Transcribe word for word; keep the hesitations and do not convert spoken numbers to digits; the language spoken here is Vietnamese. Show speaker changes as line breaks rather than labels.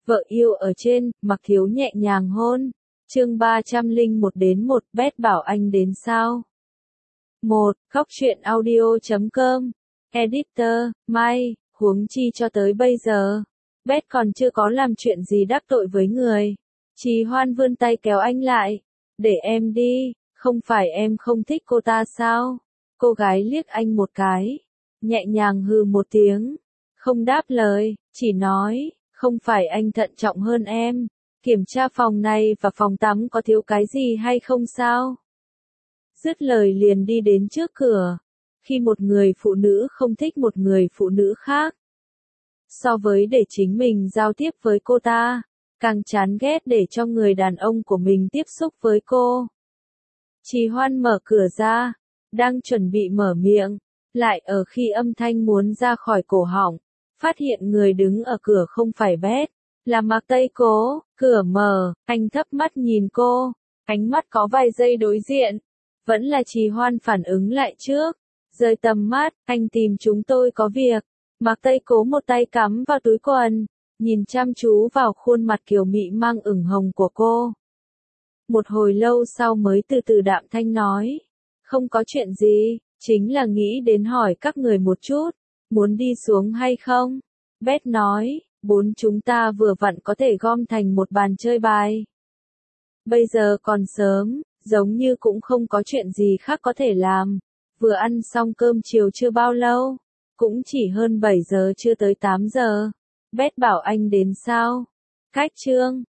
Vợ yêu ở trên, Mặc Thiếu nhẹ nhàng hôn. Chương ba trăm lẻ một đến một, Bét bảo anh đến sao? một. Khóc chuyện audio chấm com. Editor, Mai, huống chi cho tới bây giờ. Bét còn chưa có làm chuyện gì đắc tội với người. Trì Hoan vươn tay kéo anh lại. Để em đi, không phải em không thích cô ta sao? Cô gái liếc anh một cái. Nhẹ nhàng hừ một tiếng. Không đáp lời, chỉ nói, không phải anh thận trọng hơn em. Kiểm tra phòng này và phòng tắm có thiếu cái gì hay không sao? Dứt lời liền đi đến trước cửa. Khi một người phụ nữ không thích một người phụ nữ khác, so với để chính mình giao tiếp với cô ta, càng chán ghét để cho người đàn ông của mình tiếp xúc với cô. Trì Hoan mở cửa ra, đang chuẩn bị mở miệng, lại ở khi âm thanh muốn ra khỏi cổ họng, phát hiện người đứng ở cửa không phải Bét, là Mạc Tây Cố. Cửa mở, anh thấp mắt nhìn cô, ánh mắt có vài giây đối diện, vẫn là Trì Hoan phản ứng lại trước. Rời tầm mắt, anh tìm chúng tôi có việc. Mạc Tây Cố một tay cắm vào túi quần, nhìn chăm chú vào khuôn mặt kiều mị mang ửng hồng của cô. Một hồi lâu sau mới từ từ đạm thanh nói, không có chuyện gì, chính là nghĩ đến hỏi các người một chút, muốn đi xuống hay không? Bét nói, bốn chúng ta vừa vặn có thể gom thành một bàn chơi bài. Bây giờ còn sớm, giống như cũng không có chuyện gì khác có thể làm. Vừa ăn xong cơm chiều chưa bao lâu, cũng chỉ hơn bảy giờ chưa tới tám giờ. Bét bảo anh đến sao? Cách chương